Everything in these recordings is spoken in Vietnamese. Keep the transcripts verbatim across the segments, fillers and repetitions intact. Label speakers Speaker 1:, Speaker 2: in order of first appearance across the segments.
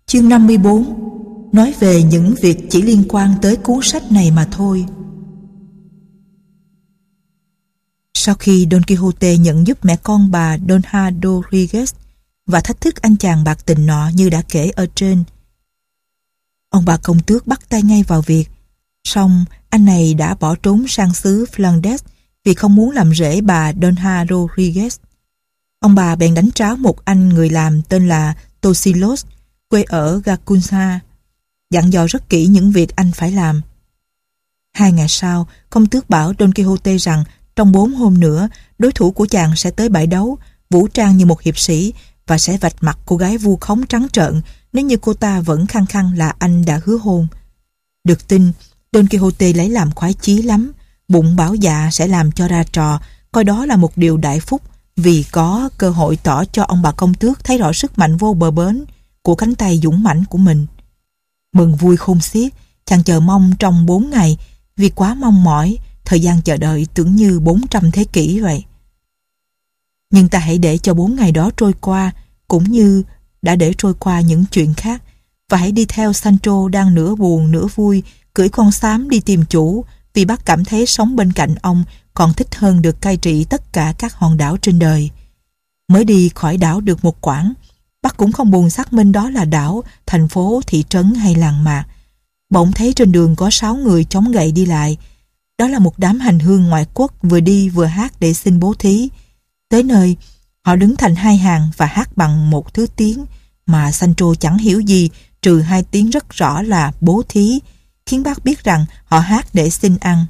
Speaker 1: Chương năm mươi bốn nói về những việc chỉ liên quan tới cuốn sách này mà thôi. Sau khi Don Quixote nhận giúp mẹ con bà Donja Rodriguez và thách thức anh chàng bạc tình nọ như đã kể ở trên, ông bà công tước bắt tay ngay vào việc. Song anh này đã bỏ trốn sang xứ Flandes vì không muốn làm rễ bà Donja Rodriguez. Ông bà bèn đánh tráo một anh người làm tên là Tosilos, quê ở Gacunza, dặn dò rất kỹ những việc anh phải làm. Hai ngày sau, công tước bảo Don Quixote rằng trong bốn hôm nữa, đối thủ của chàng sẽ tới bãi đấu, vũ trang như một hiệp sĩ và sẽ vạch mặt cô gái vu khống trắng trợn nếu như cô ta vẫn khăng khăng là anh đã hứa hôn. Được tin, Don Quixote lấy làm khoái chí lắm, bụng bảo dạ sẽ làm cho ra trò, coi đó là một điều đại phúc vì có cơ hội tỏ cho ông bà công tước thấy rõ sức mạnh vô bờ bến của cánh tay dũng mãnh của mình. Mừng vui khôn xiết, chàng chờ mong trong bốn ngày, vì quá mong mỏi, thời gian chờ đợi tưởng như bốn trăm thế kỷ vậy. Nhưng ta hãy để cho bốn ngày đó trôi qua, cũng như đã để trôi qua những chuyện khác, và hãy đi theo Sancho đang nửa buồn nửa vui, cưỡi con xám đi tìm chủ, vì bác cảm thấy sống bên cạnh ông còn thích hơn được cai trị tất cả các hòn đảo trên đời. Mới đi khỏi đảo được một quãng, bác cũng không buồn xác minh đó là đảo, thành phố, thị trấn hay làng mạc. Bỗng thấy trên đường có sáu người chống gậy đi lại. Đó là một đám hành hương ngoại quốc vừa đi vừa hát để xin bố thí. Tới nơi, họ đứng thành hai hàng và hát bằng một thứ tiếng mà Sancho chẳng hiểu gì, trừ hai tiếng rất rõ là bố thí, khiến bác biết rằng họ hát để xin ăn.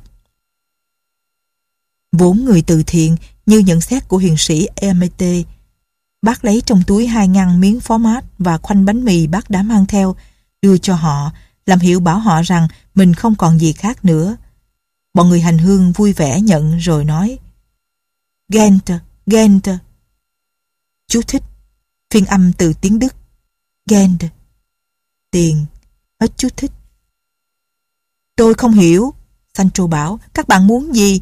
Speaker 1: Vốn người từ thiện, như nhận xét của hiền sĩ Amete, bác lấy trong túi hai ngăn miếng phó mát và khoanh bánh mì bác đã mang theo, đưa cho họ, làm hiệu bảo họ rằng mình không còn gì khác nữa. Bọn người hành hương vui vẻ nhận rồi nói: Gent, Gent. Chú thích: phiên âm từ tiếng Đức. Gent, tiền. Hết chú thích. Tôi không hiểu, Sancho bảo, các bạn muốn gì?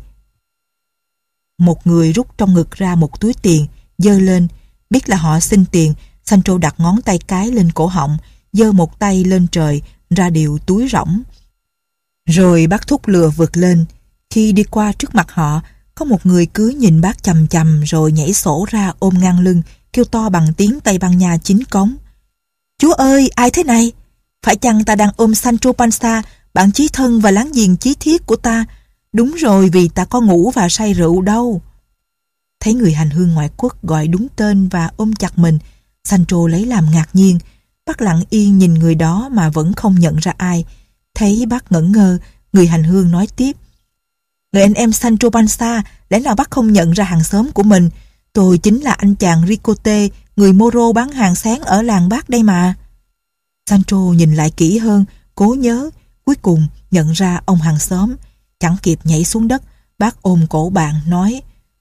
Speaker 1: Một người rút trong ngực ra một túi tiền, giơ lên. Biết là họ xin tiền, Sancho đặt ngón tay cái lên cổ họng, giơ một tay lên trời, ra điều túi rỗng. Rồi bác thúc lừa vượt lên. Khi đi qua trước mặt họ, có một người cứ nhìn bác chằm chằm rồi nhảy sổ ra ôm ngang lưng, kêu to bằng tiếng Tây Ban Nha chính cống: Chúa ơi, ai thế này? Phải chăng ta đang ôm Sancho Panza, bạn chí thân và láng giềng chí thiết của ta? Đúng rồi, vì ta có ngủ và say rượu đâu. Thấy người hành hương ngoại quốc gọi đúng tên và ôm chặt mình, Sancho lấy làm ngạc nhiên. Bác lặng yên nhìn người đó mà vẫn không nhận ra ai. Thấy bác ngẩn ngơ, người hành hương nói tiếp: Người anh em Sancho Panza, lẽ nào bác không nhận ra hàng xóm của mình? Tôi chính là anh chàng Ricote, người Moro bán hàng sáng ở làng bác đây mà. Sancho nhìn lại kỹ hơn, cố nhớ, cuối cùng nhận ra ông hàng xóm. Chẳng kịp nhảy xuống đất, bác ôm cổ bạn nói: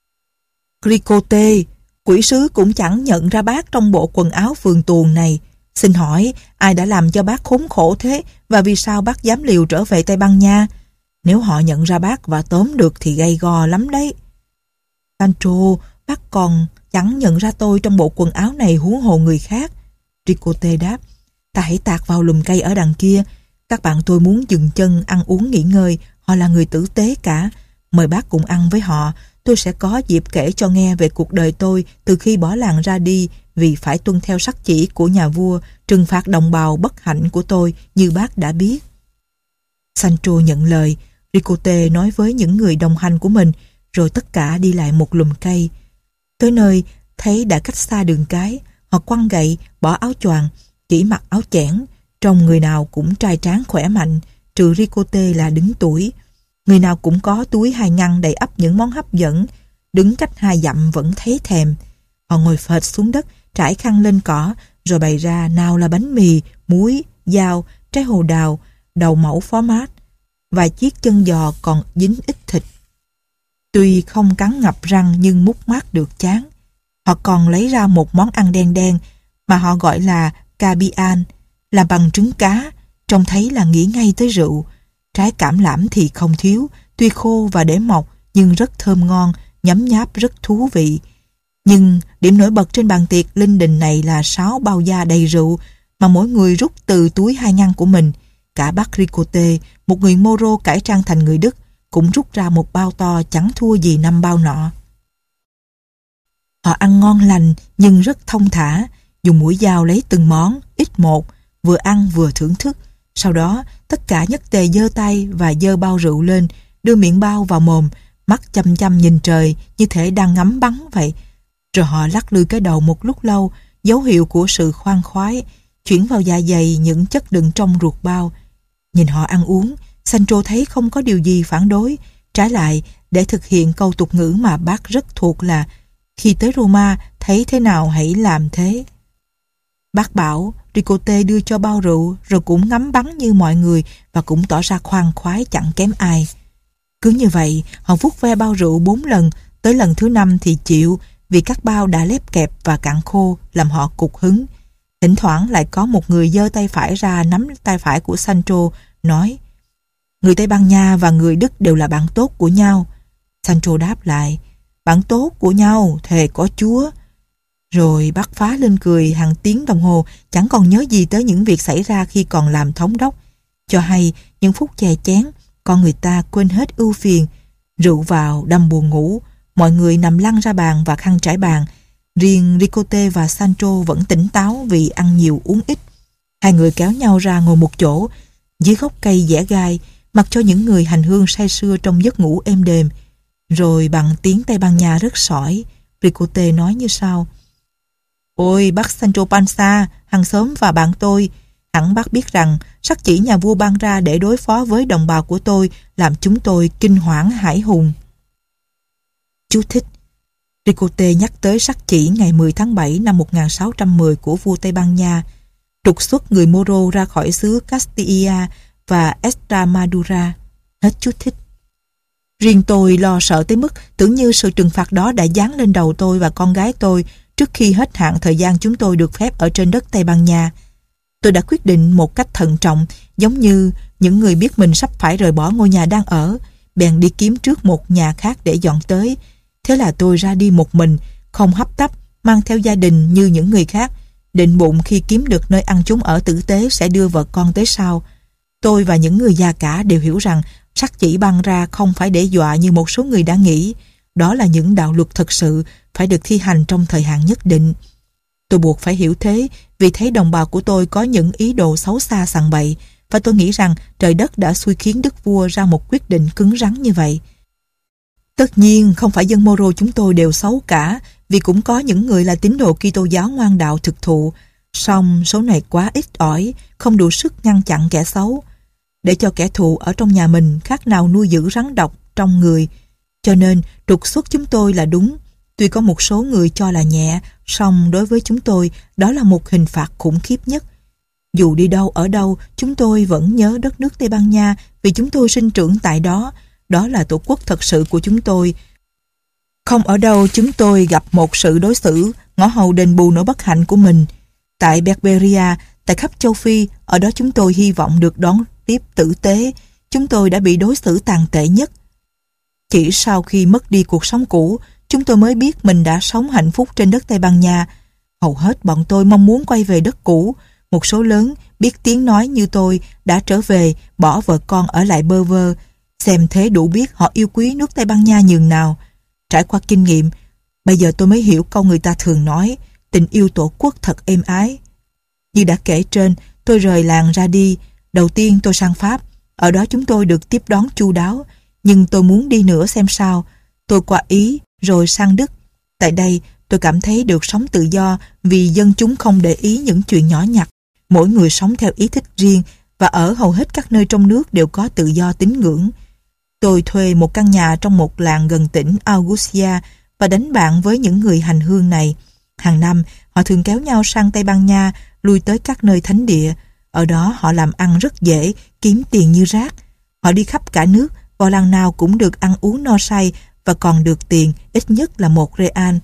Speaker 1: Ricote, quỷ sứ cũng chẳng nhận ra bác trong bộ quần áo phường tuồng này. Xin hỏi, ai đã làm cho bác khốn khổ thế, và vì sao bác dám liều trở về Tây Ban Nha? Nếu họ nhận ra bác và tóm được thì gay go lắm đấy. Sancho, bác còn chẳng nhận ra tôi trong bộ quần áo này, huống hồ người khác. Ricote đáp: Ta hãy tạt vào lùm cây ở đằng kia. Các bạn tôi muốn dừng chân ăn uống nghỉ ngơi. Họ là người tử tế cả. Mời bác cùng ăn với họ. Tôi sẽ có dịp kể cho nghe về cuộc đời tôi từ khi bỏ làng ra đi, vì phải tuân theo sắc chỉ của nhà vua, trừng phạt đồng bào bất hạnh của tôi, như bác đã biết. Sancho nhận lời. Ricote nói với những người đồng hành của mình, rồi tất cả đi lại một lùm cây. Tới nơi, thấy đã cách xa đường cái, họ quăng gậy, bỏ áo choàng, chỉ mặc áo chẽn. Trông người nào cũng trai tráng khỏe mạnh, trừ Ricote là đứng tuổi. Người nào cũng có túi hai ngăn đầy ắp những món hấp dẫn, đứng cách hai dặm vẫn thấy thèm. Họ ngồi phệt xuống đất, trải khăn lên cỏ, rồi bày ra nào là bánh mì, muối, dao, trái hồ đào, đầu mẫu phó mát, vài chiếc chân giò còn dính ít thịt. Tuy không cắn ngập răng nhưng mút mát được chán. Họ còn lấy ra một món ăn đen đen mà họ gọi là cabian, làm bằng trứng cá, trông thấy là nghĩ ngay tới rượu. Trái cảm lãm thì không thiếu, tuy khô và để mọc nhưng rất thơm ngon, nhấm nháp rất thú vị. Nhưng điểm nổi bật trên bàn tiệc linh đình này là sáu bao da đầy rượu, mà mỗi người rút từ túi hai ngăn của mình. Cả bác Ricote, một người Moro cải trang thành người Đức, cũng rút ra một bao to chẳng thua gì năm bao nọ. Họ ăn ngon lành nhưng rất thông thả, dùng mũi dao lấy từng món, ít một, vừa ăn vừa thưởng thức. Sau đó, tất cả nhất tề giơ tay và giơ bao rượu lên, đưa miệng bao vào mồm, mắt chăm chăm nhìn trời như thể đang ngắm bắn vậy. Rồi họ lắc lư cái đầu một lúc lâu, dấu hiệu của sự khoan khoái, chuyển vào dạ dày những chất đựng trong ruột bao. Nhìn họ ăn uống, Sancho thấy không có điều gì phản đối. Trái lại, để thực hiện câu tục ngữ mà bác rất thuộc là khi tới Roma, thấy thế nào hãy làm thế. Bác bảo Ricote đưa cho bao rượu rồi cũng ngắm bắn như mọi người và cũng tỏ ra khoan khoái chẳng kém ai. Cứ như vậy, họ vuốt ve bao rượu bốn lần, tới lần thứ năm thì chịu vì các bao đã lép kẹp và cạn khô làm họ cục hứng. Thỉnh thoảng lại có một người giơ tay phải ra nắm tay phải của Sancho, nói: người Tây Ban Nha và người Đức đều là bạn tốt của nhau. Sancho đáp lại: bạn tốt của nhau, thề có Chúa. Rồi bác phá lên cười hàng tiếng đồng hồ, chẳng còn nhớ gì tới những việc xảy ra khi còn làm thống đốc. Cho hay những phút chè chén, con người ta quên hết ưu phiền. Rượu vào đâm buồn ngủ, mọi người nằm lăn ra bàn và khăn trải bàn. Riêng Ricote và Sancho vẫn tỉnh táo vì ăn nhiều uống ít. Hai người kéo nhau ra ngồi một chỗ dưới gốc cây dẻ gai, mặc cho những người hành hương say sưa trong giấc ngủ êm đềm. Rồi bằng tiếng Tây Ban Nha rất sỏi, Ricote nói như sau: ôi bác Sancho Panza, hàng xóm và bạn tôi, hẳn bác biết rằng sắc chỉ nhà vua ban ra để đối phó với đồng bào của tôi làm chúng tôi kinh hoảng hãi hùng. Chú thích: Ricote nhắc tới sắc chỉ ngày mười tháng bảy năm một nghìn sáu trăm mười của vua Tây Ban Nha, trục xuất người Moro ra khỏi xứ Castilla và Extremadura. Hết chú thích. Riêng tôi lo sợ tới mức tưởng như sự trừng phạt đó đã giáng lên đầu tôi và con gái tôi trước khi hết hạn thời gian chúng tôi được phép ở trên đất Tây Ban Nha. Tôi đã quyết định một cách thận trọng, giống như những người biết mình sắp phải rời bỏ ngôi nhà đang ở, bèn đi kiếm trước một nhà khác để dọn tới. Thế là tôi ra đi một mình, không hấp tấp, mang theo gia đình như những người khác, định bụng khi kiếm được nơi ăn chốn ở tử tế sẽ đưa vợ con tới sau. Tôi và những người già cả đều hiểu rằng sắc chỉ ban ra không phải để dọa như một số người đã nghĩ. Đó là những đạo luật thật sự phải được thi hành trong thời hạn nhất định. Tôi buộc phải hiểu thế vì thấy đồng bào của tôi có những ý đồ xấu xa sằng bậy, và tôi nghĩ rằng trời đất đã xui khiến đức vua ra một quyết định cứng rắn như vậy. Tất nhiên không phải dân Moro chúng tôi đều xấu cả, vì cũng có những người là tín đồ Kitô giáo ngoan đạo thực thụ, song số này quá ít ỏi, không đủ sức ngăn chặn kẻ xấu. Để cho kẻ thù ở trong nhà mình khác nào nuôi giữ rắn độc trong người. Cho nên trục xuất chúng tôi là đúng. Tuy có một số người cho là nhẹ, song đối với chúng tôi đó là một hình phạt khủng khiếp nhất. Dù đi đâu ở đâu, chúng tôi vẫn nhớ đất nước Tây Ban Nha vì chúng tôi sinh trưởng tại đó. Đó là tổ quốc thật sự của chúng tôi. Không ở đâu chúng tôi gặp một sự đối xử ngõ hầu đền bù nỗi bất hạnh của mình. Tại Berberia, tại khắp châu Phi, ở đó chúng tôi hy vọng được đón tiếp tử tế. Chúng tôi đã bị đối xử tàn tệ nhất. Chỉ sau khi mất đi cuộc sống cũ, chúng tôi mới biết mình đã sống hạnh phúc trên đất Tây Ban Nha. Hầu hết bọn tôi mong muốn quay về đất cũ. Một số lớn biết tiếng nói như tôi đã trở về, bỏ vợ con ở lại bơ vơ. Xem thế đủ biết họ yêu quý nước Tây Ban Nha nhường nào. Trải qua kinh nghiệm, bây giờ tôi mới hiểu câu người ta thường nói, tình yêu tổ quốc thật êm ái. Như đã kể trên, tôi rời làng ra đi. Đầu tiên tôi sang Pháp. Ở đó chúng tôi được tiếp đón chu đáo. Nhưng tôi muốn đi nữa xem sao. Tôi qua Ý rồi sang Đức. Tại đây tôi cảm thấy được sống tự do vì dân chúng không để ý những chuyện nhỏ nhặt. Mỗi người sống theo ý thích riêng và ở hầu hết các nơi trong nước đều có tự do tín ngưỡng. Tôi thuê một căn nhà trong một làng gần tỉnh Augustia và đánh bạn với những người hành hương này. Hàng năm, họ thường kéo nhau sang Tây Ban Nha, lui tới các nơi thánh địa. Ở đó họ làm ăn rất dễ, kiếm tiền như rác. Họ đi khắp cả nước, vào làng nào cũng được ăn uống no say và còn được tiền ít nhất là một real.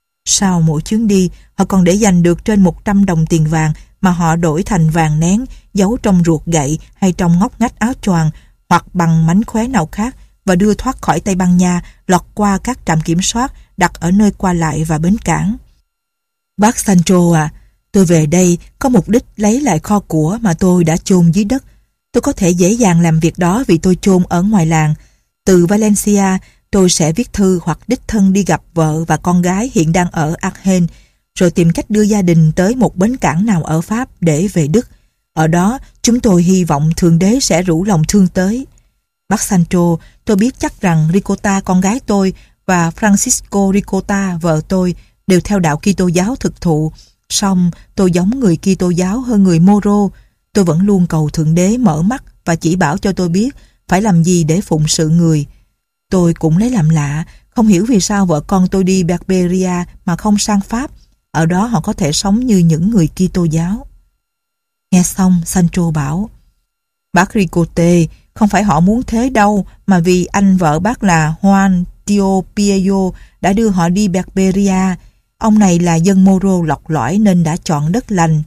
Speaker 1: Sau mỗi chuyến đi, họ còn để dành được trên một trăm đồng tiền vàng mà họ đổi thành vàng nén, giấu trong ruột gậy hay trong ngóc ngách áo choàng hoặc bằng mánh khóe nào khác và đưa thoát khỏi Tây Ban Nha, lọt qua các trạm kiểm soát đặt ở nơi qua lại và bến cảng. Bác Sancho à, Tôi về đây có mục đích lấy lại kho của mà tôi đã chôn dưới đất. Tôi có thể dễ dàng làm việc đó vì tôi chôn ở ngoài làng. Từ Valencia, tôi sẽ viết thư hoặc đích thân đi gặp vợ và con gái hiện đang ở Aachen, rồi tìm cách đưa gia đình tới một bến cảng nào ở Pháp để về Đức. Ở đó, chúng tôi hy vọng Thượng Đế sẽ rủ lòng thương tới. Bác Sancho, tôi biết chắc rằng Ricotta con gái tôi và Francisco Ricotta vợ tôi đều theo đạo Kitô giáo thực thụ. Song tôi giống người Kitô giáo hơn người Moro. Tôi vẫn luôn cầu Thượng Đế mở mắt và chỉ bảo cho tôi biết phải làm gì để phụng sự người. Tôi cũng lấy làm lạ, không hiểu vì sao vợ con tôi đi Barberia mà không sang Pháp. Ở đó họ có thể sống như những người Kitô giáo. Nghe xong, Sancho bảo: Bác Ricote, không phải họ muốn thế đâu, mà vì anh vợ bác là Juan Tio Piello đã đưa họ đi Barberia. Ông này là dân Moro lọc lõi nên đã chọn đất lành.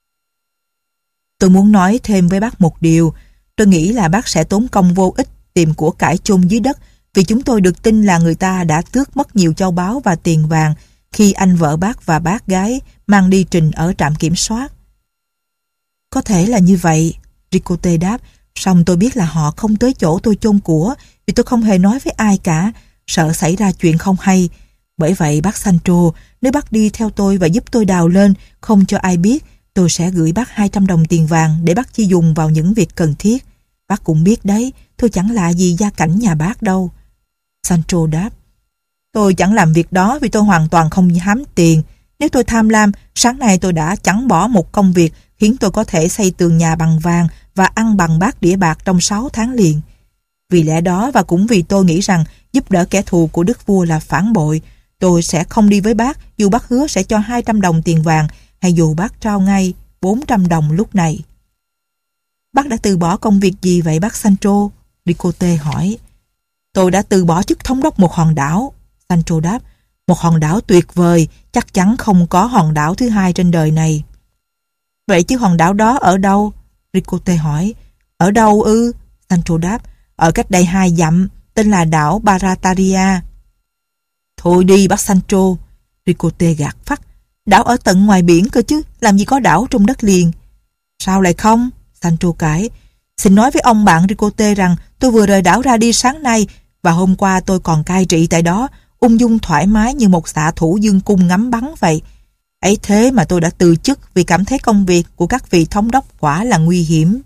Speaker 1: Tôi muốn nói thêm với bác một điều. Tôi nghĩ là bác sẽ tốn công vô ích tìm của cải chôn dưới đất, vì chúng tôi được tin là người ta đã tước mất nhiều châu báu và tiền vàng khi anh vợ bác và bác gái mang đi trình ở trạm kiểm soát. Có thể là như vậy, Ricote đáp, song tôi biết là họ không tới chỗ tôi chôn của vì tôi không hề nói với ai cả, sợ xảy ra chuyện không hay. Bởi vậy bác Sancho, nếu bác đi theo tôi và giúp tôi đào lên, không cho ai biết, tôi sẽ gửi bác hai trăm đồng tiền vàng để bác chi dùng vào những việc cần thiết. Bác cũng biết đấy, tôi chẳng lạ gì gia cảnh nhà bác đâu. Sancho đáp: Tôi chẳng làm việc đó vì tôi hoàn toàn không hám tiền. Nếu tôi tham lam, sáng nay tôi đã chẳng bỏ một công việc khiến tôi có thể xây tường nhà bằng vàng và ăn bằng bát đĩa bạc trong sáu tháng liền. Vì lẽ đó và cũng vì tôi nghĩ rằng giúp đỡ kẻ thù của đức vua là phản bội, tôi sẽ không đi với bác dù bác hứa sẽ cho hai trăm đồng tiền vàng hay dù bác trao ngay bốn trăm đồng lúc này. Bác đã từ bỏ công việc gì vậy bác Sancho? Ricote hỏi. Tôi đã từ bỏ chức thống đốc một hòn đảo, Sancho đáp. Một hòn đảo tuyệt vời, chắc chắn không có hòn đảo thứ hai trên đời này. Vậy chứ hòn đảo đó ở đâu? Ricote hỏi. Ở đâu ư? Sancho đáp. Ở cách đây hai dặm, tên là đảo Barataria. Thôi đi bác Sancho, Ricote gạt phắt. Đảo ở tận ngoài biển cơ chứ, làm gì có đảo trong đất liền. Sao lại không? Sancho cãi. Xin nói với ông bạn Ricote rằng tôi vừa rời đảo ra đi sáng nay và hôm qua tôi còn cai trị tại đó, ung dung thoải mái như một xạ thủ dương cung ngắm bắn vậy. Ấy thế mà tôi đã từ chức vì cảm thấy công việc của các vị thống đốc quả là nguy hiểm.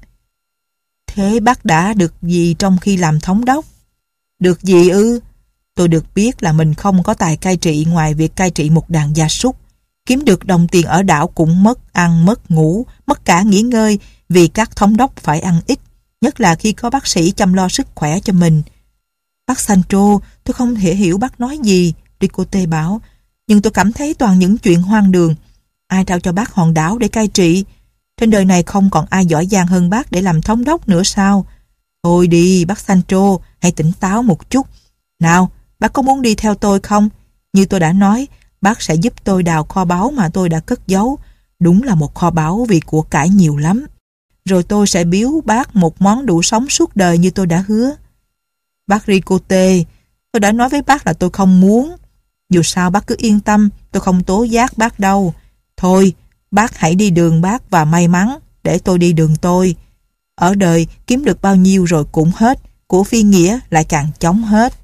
Speaker 1: Thế bác đã được gì trong khi làm thống đốc? Được gì ư? Tôi được biết là mình không có tài cai trị ngoài việc cai trị một đàn gia súc. Kiếm được đồng tiền ở đảo cũng mất ăn, mất ngủ, mất cả nghỉ ngơi vì các thống đốc phải ăn ít, nhất là khi có bác sĩ chăm lo sức khỏe cho mình. Bác Sancho, tôi không thể hiểu bác nói gì, Ricote bảo, nhưng tôi cảm thấy toàn những chuyện hoang đường. Ai trao cho bác hòn đảo để cai trị? Trên đời này không còn ai giỏi giang hơn bác để làm thống đốc nữa sao? Thôi đi, bác Sancho, hãy tỉnh táo một chút. Nào, bác có muốn đi theo tôi không? Như tôi đã nói, bác sẽ giúp tôi đào kho báu mà tôi đã cất giấu. Đúng là một kho báu vì của cải nhiều lắm. Rồi tôi sẽ biếu bác một món đủ sống suốt đời như tôi đã hứa. Bác Ricote, tôi đã nói với bác là tôi không muốn. Dù sao bác cứ yên tâm, tôi không tố giác bác đâu. Thôi, bác hãy đi đường bác và may mắn, để tôi đi đường tôi. Ở đời kiếm được bao nhiêu rồi cũng hết, của phi nghĩa lại càng chóng hết.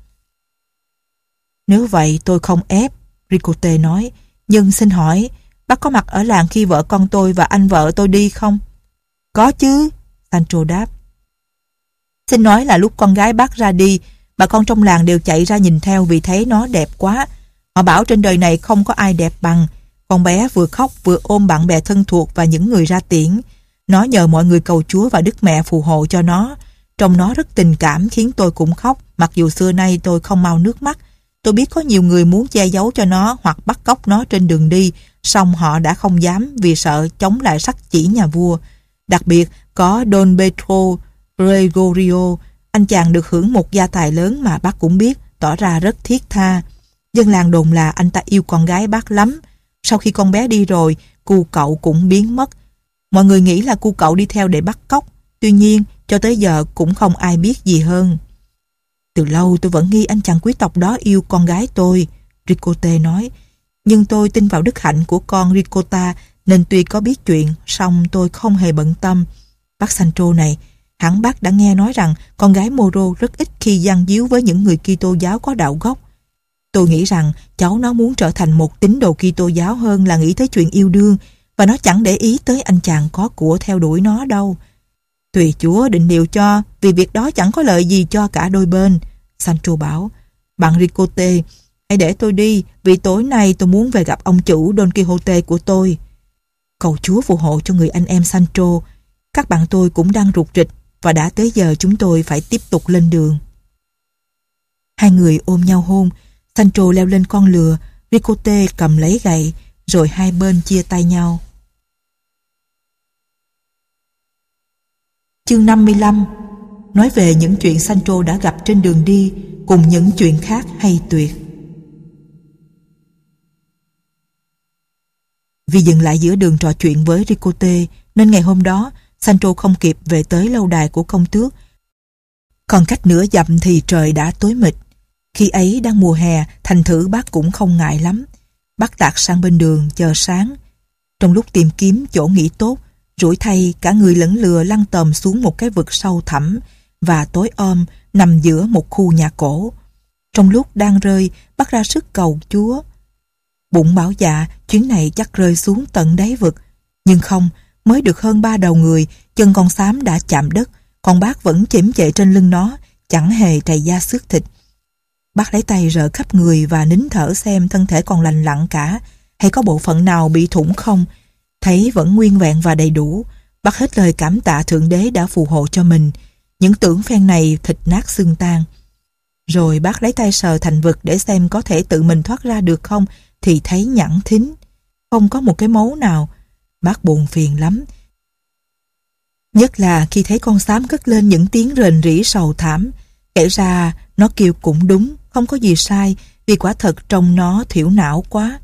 Speaker 1: Nếu vậy tôi không ép, Ricote nói. Nhưng xin hỏi, bác có mặt ở làng khi vợ con tôi và anh vợ tôi đi không? Có chứ, Sancho đáp. Xin nói là lúc con gái bác ra đi, bà con trong làng đều chạy ra nhìn theo vì thấy nó đẹp quá. Họ bảo trên đời này không có ai đẹp bằng. Con bé vừa khóc vừa ôm bạn bè thân thuộc và những người ra tiễn. Nó nhờ mọi người cầu Chúa và Đức Mẹ phù hộ cho nó. Trông nó rất tình cảm khiến tôi cũng khóc, mặc dù xưa nay tôi không mau nước mắt. Tôi biết có nhiều người muốn che giấu cho nó hoặc bắt cóc nó trên đường đi, song họ đã không dám vì sợ chống lại sắc chỉ nhà vua. Đặc biệt có Don Pedro Gregorio, anh chàng được hưởng một gia tài lớn mà bác cũng biết, tỏ ra rất thiết tha. Dân làng đồn là anh ta yêu con gái bác lắm. Sau khi con bé đi rồi, cu cậu cũng biến mất. Mọi người nghĩ là cu cậu đi theo để bắt cóc. Tuy nhiên, cho tới giờ cũng không ai biết gì hơn. Từ lâu tôi vẫn nghi anh chàng quý tộc đó yêu con gái tôi, Ricote nói. Nhưng tôi tin vào đức hạnh của con Ricotta nên tuy có biết chuyện, song tôi không hề bận tâm. Bác Sancho này, hẳn bác đã nghe nói rằng con gái Moro rất ít khi gian díu với những người Kitô giáo có đạo gốc. Tôi nghĩ rằng cháu nó muốn trở thành một tín đồ Kitô giáo hơn là nghĩ tới chuyện yêu đương, và nó chẳng để ý tới anh chàng có của theo đuổi nó đâu. Tùy Chúa định điều cho, vì việc đó chẳng có lợi gì cho cả đôi bên. Sancho bảo, bạn Ricote, hãy để tôi đi, vì tối nay tôi muốn về gặp ông chủ Don Quixote của tôi. Cầu Chúa phù hộ cho người anh em Sancho. Các bạn tôi cũng đang rục rịch, và đã tới giờ chúng tôi phải tiếp tục lên đường. Hai người ôm nhau hôn. Sancho leo lên con lừa, Ricote cầm lấy gậy, rồi hai bên chia tay nhau. Chương năm mươi lăm nói về những chuyện Sancho đã gặp trên đường đi, cùng những chuyện khác hay tuyệt. Vì dừng lại giữa đường trò chuyện với Ricote, nên ngày hôm đó Sancho không kịp về tới lâu đài của công tước. Còn cách nửa dặm thì trời đã tối mịt. Khi ấy đang mùa hè, thành thử bác cũng không ngại lắm. Bác tạt sang bên đường chờ sáng. Trong lúc tìm kiếm chỗ nghỉ tốt, rủi thay cả người lẫn lừa lăn tầm xuống một cái vực sâu thẳm và tối om nằm giữa một khu nhà cổ. Trong lúc đang rơi, bác ra sức cầu Chúa. Bụng bảo dạ chuyến này chắc rơi xuống tận đáy vực. Nhưng không, mới được hơn ba đầu người, chân con xám đã chạm đất, còn bác vẫn chễm chệ trên lưng nó, chẳng hề trầy da xước thịt. Bác lấy tay rợ khắp người và nín thở xem thân thể còn lành lặn cả, hay có bộ phận nào bị thủng không. Thấy vẫn nguyên vẹn và đầy đủ, bác hết lời cảm tạ Thượng Đế đã phù hộ cho mình. Những tưởng phen này thịt nát xương tan. Rồi bác lấy tay sờ thành vực để xem có thể tự mình thoát ra được không, thì thấy nhẵn thính, không có một cái mấu nào. Bác buồn phiền lắm. Nhất là khi thấy con xám cất lên những tiếng rền rỉ sầu thảm. Kể ra nó kêu cũng đúng, không có gì sai, vì quả thật trông nó thiểu não quá.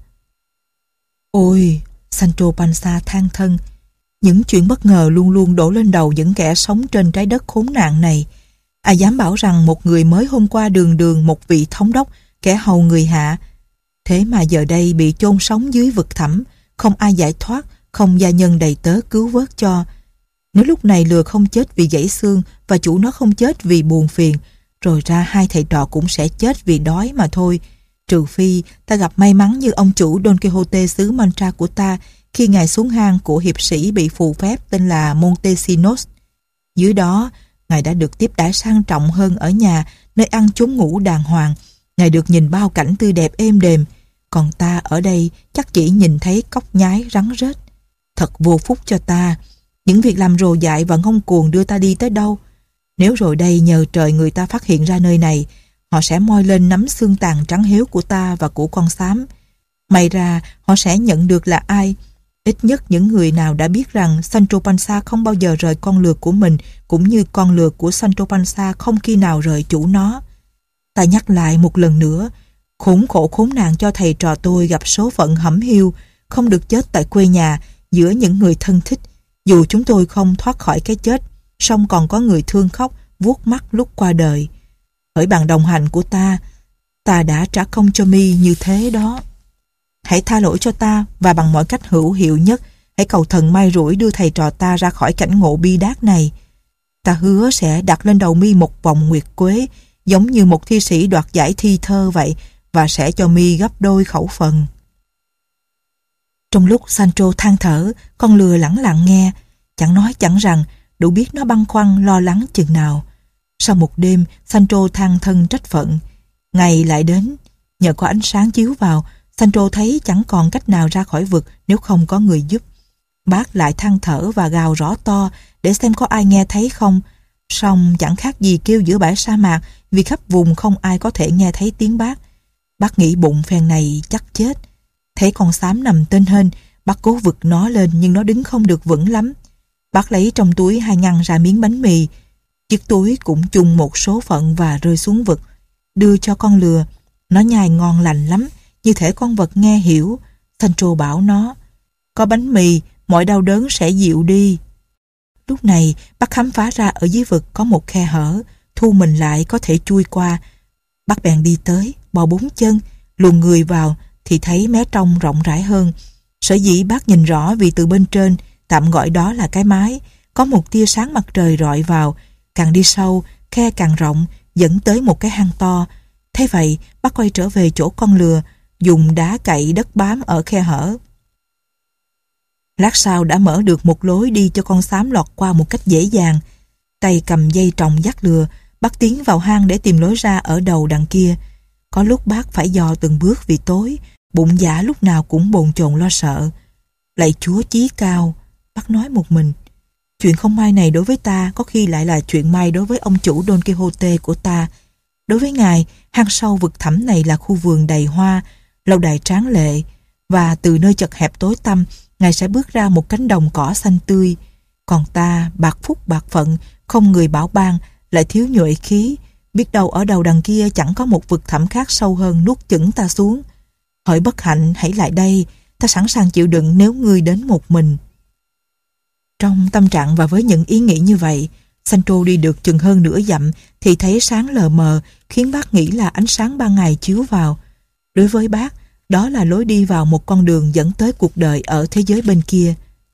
Speaker 1: Ôi, Sancho Panza than thân, những chuyện bất ngờ luôn luôn đổ lên đầu những kẻ sống trên trái đất khốn nạn này. Ai dám bảo rằng một người mới hôm qua đường đường một vị thống đốc, kẻ hầu người hạ, thế mà giờ đây bị chôn sống dưới vực thẳm, không ai giải thoát, không gia nhân đầy tớ cứu vớt cho. Nếu lúc này lừa không chết vì gãy xương và chủ nó không chết vì buồn phiền, rồi ra hai thầy trò cũng sẽ chết vì đói mà thôi. Trừ phi ta gặp may mắn như ông chủ Don Quixote xứ Mancha của ta, khi ngài xuống hang của hiệp sĩ bị phù phép tên là Montesinos. Dưới đó, ngài đã được tiếp đãi sang trọng hơn ở nhà, nơi ăn chốn ngủ đàng hoàng. Ngài được nhìn bao cảnh tươi đẹp êm đềm, còn ta ở đây chắc chỉ nhìn thấy cóc nhái rắn rết. Thật vô phúc cho ta. Những việc làm rồ dại và ngông cuồng đưa ta đi tới đâu? Nếu rồi đây nhờ trời người ta phát hiện ra nơi này, họ sẽ moi lên nắm xương tàn trắng hiếu của ta và của con xám. May ra họ sẽ nhận được là ai. Ít nhất những người nào đã biết rằng Sancho Panza không bao giờ rời con lừa của mình, cũng như con lừa của Sancho Panza không khi nào rời chủ nó. Ta nhắc lại một lần nữa, khốn khổ khốn nạn cho thầy trò tôi gặp số phận hẩm hiu, không được chết tại quê nhà giữa những người thân thích. Dù chúng tôi không thoát khỏi cái chết, song còn có người thương khóc, vuốt mắt lúc qua đời. Hỡi bạn đồng hành của ta, ta đã trả công cho mi như thế đó. Hãy tha lỗi cho ta, và bằng mọi cách hữu hiệu nhất, hãy cầu thần may rủi đưa thầy trò ta ra khỏi cảnh ngộ bi đát này. Ta hứa sẽ đặt lên đầu mi một vòng nguyệt quế, giống như một thi sĩ đoạt giải thi thơ vậy, và sẽ cho mi gấp đôi khẩu phần. Trong lúc Sancho than thở, con lừa lẳng lặng nghe, chẳng nói chẳng rằng, đủ biết nó băn khoăn lo lắng chừng nào. Sau một đêm, Sancho than thân trách phận. Ngày lại đến, nhờ có ánh sáng chiếu vào, Sancho thấy chẳng còn cách nào ra khỏi vực nếu không có người giúp. Bác lại than thở và gào rõ to để xem có ai nghe thấy không. Song chẳng khác gì kêu giữa bãi sa mạc, vì khắp vùng không ai có thể nghe thấy tiếng bác. Bác nghĩ bụng phen này chắc chết. Thấy con xám nằm tên hên, bác cố vực nó lên nhưng nó đứng không được vững lắm. Bác lấy trong túi hai ngăn ra miếng bánh mì. Chiếc túi cũng chung một số phận và rơi xuống vực. Đưa cho con lừa. Nó nhai ngon lành lắm, như thể con vật nghe hiểu. Sancho bảo nó, có bánh mì, mọi đau đớn sẽ dịu đi. Lúc này, bác khám phá ra ở dưới vực có một khe hở, thu mình lại có thể chui qua. Bác bèn đi tới, bò bốn chân, luồn người vào thì thấy mé trong rộng rãi hơn. Sở dĩ bác nhìn rõ vì từ bên trên, tạm gọi đó là cái mái, có một tia sáng mặt trời rọi vào, càng đi sâu, khe càng rộng, dẫn tới một cái hang to. Thế vậy, bác quay trở về chỗ con lừa, dùng đá cậy đất bám ở khe hở. Lát sau đã mở được một lối đi cho con xám lọt qua một cách dễ dàng. Tay cầm dây tròng dắt lừa, bác tiến vào hang để tìm lối ra ở đầu đằng kia. Có lúc bác phải dò từng bước vì tối, bụng dạ lúc nào cũng bồn chồn lo sợ. Lạy Chúa chí cao, bác nói một mình. Chuyện không may này đối với ta có khi lại là chuyện may đối với ông chủ Don Quixote của ta. Đối với ngài, hang sâu vực thẳm này là khu vườn đầy hoa, lâu đài tráng lệ, và từ nơi chật hẹp tối tăm, ngài sẽ bước ra một cánh đồng cỏ xanh tươi. Còn ta, bạc phúc bạc phận, không người bảo ban, lại thiếu nhuệ khí, biết đâu ở đầu đằng kia chẳng có một vực thẳm khác sâu hơn nuốt chửng ta xuống. Hỡi bất hạnh, hãy lại đây, ta sẵn sàng chịu đựng nếu ngươi đến một mình. Trong tâm trạng và với những ý nghĩ như vậy, Sancho đi được chừng hơn nửa dặm thì thấy sáng lờ mờ, khiến bác nghĩ là ánh sáng ban ngày chiếu vào. Đối với bác, đó là lối đi vào một con đường dẫn tới cuộc đời ở thế giới bên kia.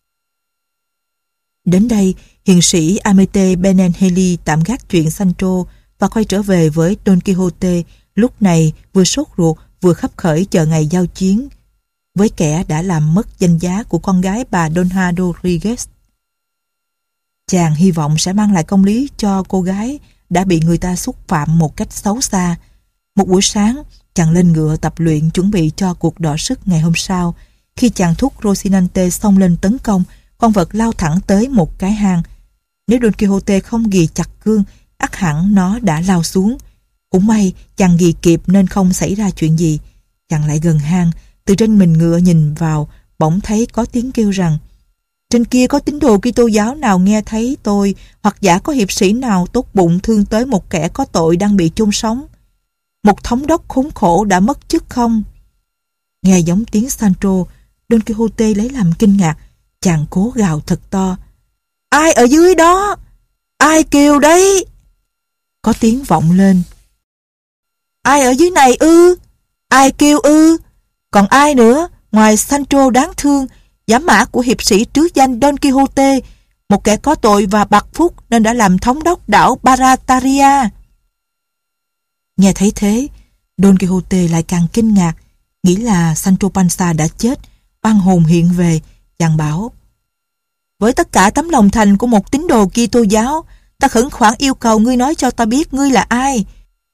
Speaker 1: Đến đây, hiền sĩ Amete Benenheli tạm gác chuyện Sancho và quay trở về với Don Quixote, lúc này vừa sốt ruột vừa khấp khởi chờ ngày giao chiến với kẻ đã làm mất danh giá của con gái bà Dona Rodriguez. Chàng hy vọng sẽ mang lại công lý cho cô gái đã bị người ta xúc phạm một cách xấu xa. Một buổi sáng, chàng lên ngựa tập luyện chuẩn bị cho cuộc đọ sức ngày hôm sau. Khi chàng thúc Rocinante xông lên tấn công, con vật lao thẳng tới một cái hang. Nếu Don Quixote không ghì chặt cương, ắt hẳn nó đã lao xuống. Cũng may chàng ghì kịp nên không xảy ra chuyện gì. Chàng lại gần hang, từ trên mình ngựa nhìn vào, bỗng thấy có tiếng kêu rằng: trên kia có tín đồ Kitô giáo nào nghe thấy tôi, hoặc giả có hiệp sĩ nào tốt bụng thương tới một kẻ có tội đang bị chôn sống? Một thống đốc khốn khổ đã mất chức không? Nghe giống tiếng Sancho, Don Quixote lấy làm kinh ngạc. Chàng cố gào thật to: ai ở dưới đó? Ai kêu đấy? Có tiếng vọng lên: ai ở dưới này ư? Ai kêu ư? Còn ai nữa ngoài Sancho đáng thương, giám mã của hiệp sĩ trứ danh Don Quixote, một kẻ có tội và bạc phúc nên đã làm thống đốc đảo Barataria? Nghe thấy thế, Don Quixote lại càng kinh ngạc, nghĩ là Sancho Panza đã chết, oan hồn hiện về. Chàng bảo: với tất cả tấm lòng thành của một tín đồ Kitô giáo, ta khẩn khoản yêu cầu ngươi nói cho ta biết ngươi là ai.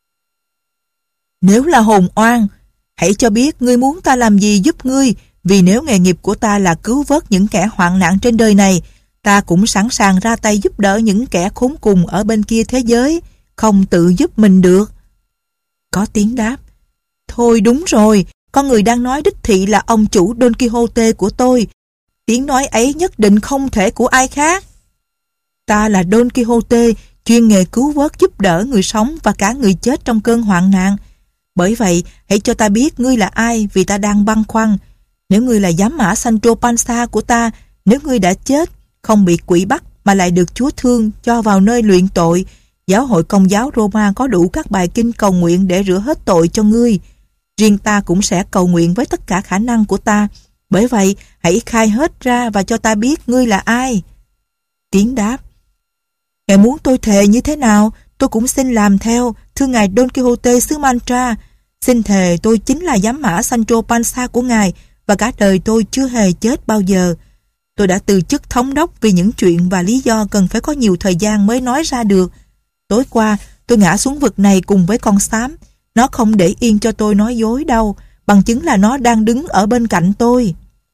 Speaker 1: Nếu là hồn oan, hãy cho biết ngươi muốn ta làm gì giúp ngươi, vì nếu nghề nghiệp của ta là cứu vớt những kẻ hoạn nạn trên đời này, ta cũng sẵn sàng ra tay giúp đỡ những kẻ khốn cùng ở bên kia thế giới, không tự giúp mình được. Có tiếng đáp: thôi đúng rồi, con người đang nói đích thị là ông chủ Don Quixote của tôi. Tiếng nói ấy nhất định không thể của ai khác. Ta là Don Quixote, chuyên nghề cứu vớt giúp đỡ người sống và cả người chết trong cơn hoạn nạn. Bởi vậy, hãy cho ta biết ngươi là ai, vì ta đang băn khoăn. Nếu ngươi là giám mã Sancho Panza của ta, nếu ngươi đã chết, không bị quỷ bắt mà lại được Chúa thương cho vào nơi luyện tội, giáo hội Công giáo Roma có đủ các bài kinh cầu nguyện để rửa hết tội cho ngươi. Riêng ta cũng sẽ cầu nguyện với tất cả khả năng của ta. Bởi vậy, hãy khai hết ra và cho ta biết ngươi là ai. Tiếng đáp: ngài muốn tôi thề như thế nào, tôi cũng xin làm theo, thưa ngài Don Quixote xứ Mantra. Xin thề tôi chính là giám mã Sancho Panza của ngài, và cả đời tôi chưa hề chết bao giờ. Tôi đã từ chức thống đốc vì những chuyện và lý do cần phải có nhiều thời gian mới nói ra được. Tối qua, tôi ngã xuống vực này cùng với con xám. Nó không để yên cho tôi nói dối đâu, bằng chứng là nó đang đứng ở bên cạnh tôi.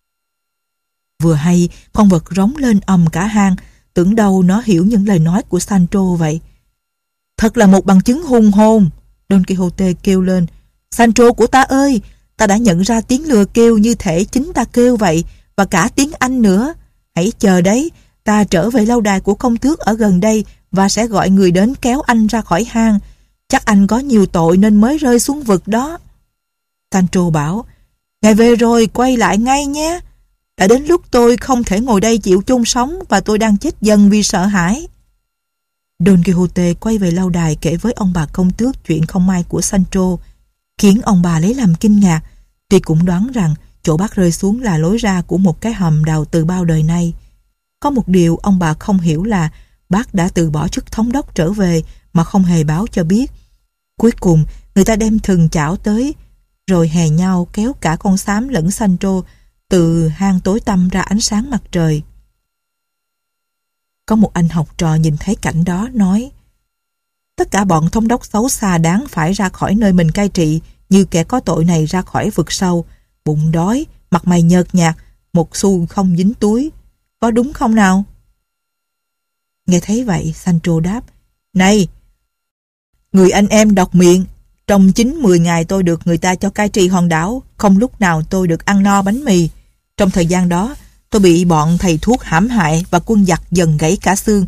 Speaker 1: Vừa hay, con vật rống lên ầm cả hang, tưởng đâu nó hiểu những lời nói của Sancho vậy. Thật là một bằng chứng hùng hồn, Don Quixote kêu lên. Sancho của ta ơi, ta đã nhận ra tiếng lừa kêu như thể chính ta kêu vậy, và cả tiếng Anh nữa. Hãy chờ đấy, ta trở về lâu đài của công tước ở gần đây và sẽ gọi người đến kéo anh ra khỏi hang. Chắc anh có nhiều tội nên mới rơi xuống vực đó. Sancho bảo: ngài về rồi quay lại ngay nhé. Đã đến lúc tôi không thể ngồi đây chịu chung sống và tôi đang chết dần vì sợ hãi. Don Quixote quay về lâu đài kể với ông bà công tước chuyện không may của Sancho, khiến ông bà lấy làm kinh ngạc, tuy cũng đoán rằng Chỗ bác rơi xuống là lối ra của một cái hầm đào từ bao đời nay. Có một điều ông bà không hiểu là bác đã từ bỏ chức thống đốc trở về mà không hề báo cho biết. Cuối cùng, người ta đem thừng chảo tới, rồi hè nhau kéo cả con xám lẫn Sancho từ hang tối tăm ra ánh sáng mặt trời. Có một anh học trò nhìn thấy cảnh đó nói: tất cả bọn thống đốc xấu xa đáng phải ra khỏi nơi mình cai trị như kẻ có tội này ra khỏi vực sâu, bụng đói, mặt mày nhợt nhạt, một xu không dính túi. Có đúng không nào? Nghe thấy vậy, Sancho đáp: này, người anh em độc miệng, trong chín mười ngày tôi được người ta cho cai trị hòn đảo, không lúc nào tôi được ăn no bánh mì. Trong thời gian đó, tôi bị bọn thầy thuốc hãm hại và quân giặc dần gãy cả xương.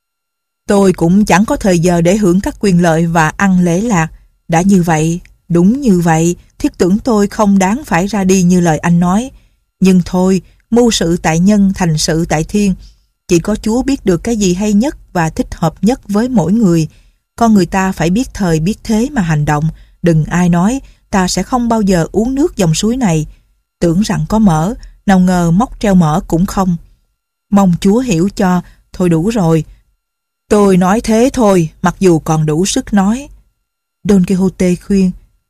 Speaker 1: Tôi cũng chẳng có thời giờ để hưởng các quyền lợi và ăn lễ lạc. Đã như vậy, đúng như vậy, thiết tưởng tôi không đáng phải ra đi như lời anh nói. Nhưng thôi, mưu sự tại nhân thành sự tại thiên. Chỉ có Chúa biết được cái gì hay nhất và thích hợp nhất với mỗi người. Con người ta phải biết thời biết thế mà hành động. Đừng ai nói ta sẽ không bao giờ uống nước dòng suối này. Tưởng rằng có mỡ, nào ngờ móc treo mỡ cũng không. Mong Chúa hiểu cho. Thôi đủ rồi. Tôi nói thế thôi, mặc dù còn đủ sức nói. Don Quixote khuyên: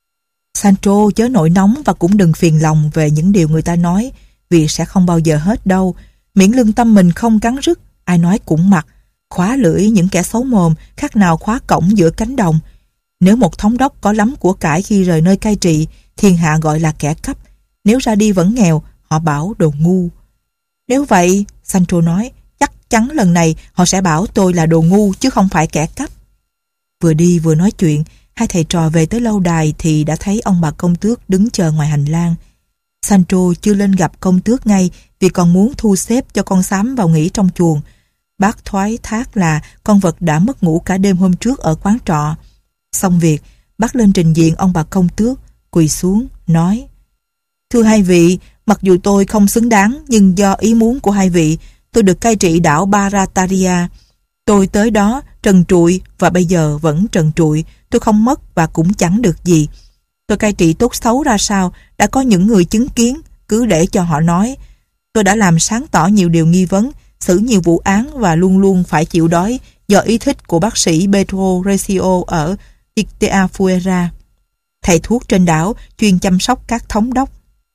Speaker 1: Sancho chớ nổi nóng và cũng đừng phiền lòng về những điều người ta nói, vì sẽ không bao giờ hết đâu. Miễn lương tâm mình không cắn rứt, ai nói cũng mặc. Khóa lưỡi những kẻ xấu mồm khác nào khóa cổng giữa cánh đồng. Nếu một thống đốc có lắm của cải khi rời nơi cai trị, thiên hạ gọi là kẻ cắp. Nếu ra đi vẫn nghèo, họ bảo đồ ngu. Nếu vậy, Sancho nói, chắc chắn lần này họ sẽ bảo tôi là đồ ngu chứ không phải kẻ cắp. Vừa đi vừa nói chuyện, hai thầy trò về tới lâu đài thì đã thấy ông bà công tước đứng chờ ngoài hành lang. Sancho chưa lên gặp công tước ngay vì còn muốn thu xếp cho con xám vào nghỉ trong chuồng. Bác thoái thác là con vật đã mất ngủ cả đêm hôm trước ở quán trọ. Xong việc, bác lên trình diện ông bà công tước, quỳ xuống, nói: Thưa hai vị, mặc dù tôi không xứng đáng, nhưng do ý muốn của hai vị, tôi được cai trị đảo Barataria. Tôi tới đó trần trụi và bây giờ vẫn trần trụi, tôi không mất và cũng chẳng được gì. Tôi cai trị tốt xấu ra sao, đã có những người chứng kiến, cứ để cho họ nói. Tôi đã làm sáng tỏ nhiều điều nghi vấn, xử nhiều vụ án và luôn luôn phải chịu đói do ý thích của bác sĩ Pedro Recio ở Icteafuera, thầy thuốc trên đảo chuyên chăm sóc các thống đốc.